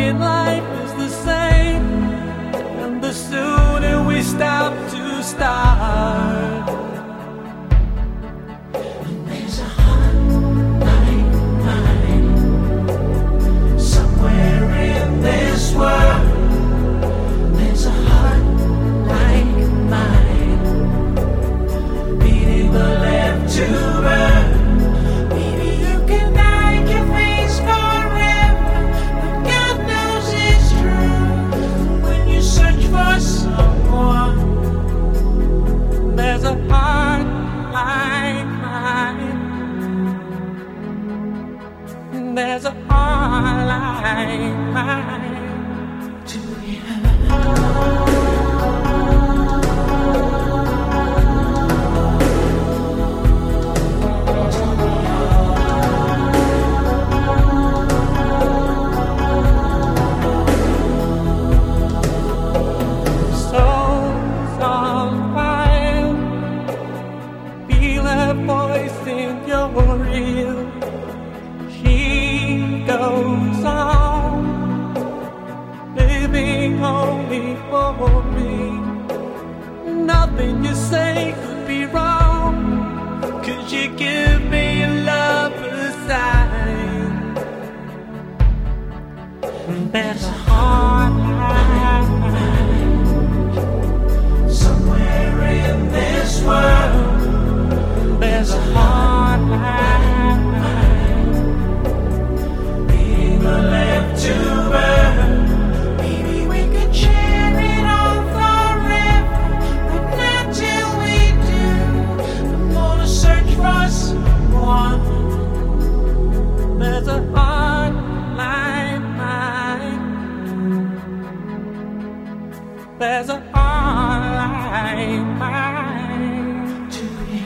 when life is the same, and the sooner we stop to start. There's a heart like mine somewhere in this world. There's a heart like mine beating the left to burn. Maybe you can hide your face forever, but God knows it's true. When you search for someone, There's a heart like mine. There's a heart like mine. do you Souls on fire, feel her voice in your ear. She goes on, living only for me. Nothing you say could be wrong, 'cause you give me a lover's sign. There's a heart like mine somewhere in this world. There's a heart like mine. Being the left to burn. Maybe we could share it all forever, but not till we do. I'm gonna search for someone. There's a heart like mine. There's a heart like mine. Do you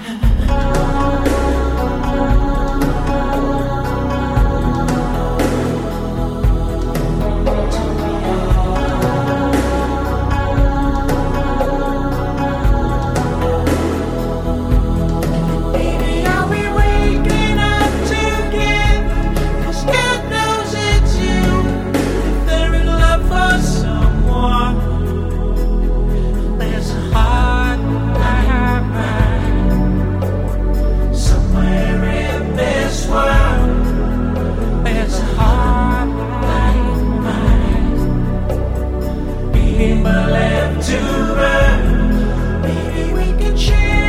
Maybe I'll be waking up together, 'cause God knows it's you. If they're in love for someone, There's a heart like mine. somewhere in this world. There's a heart like mine. Being the left to burn. Maybe we can share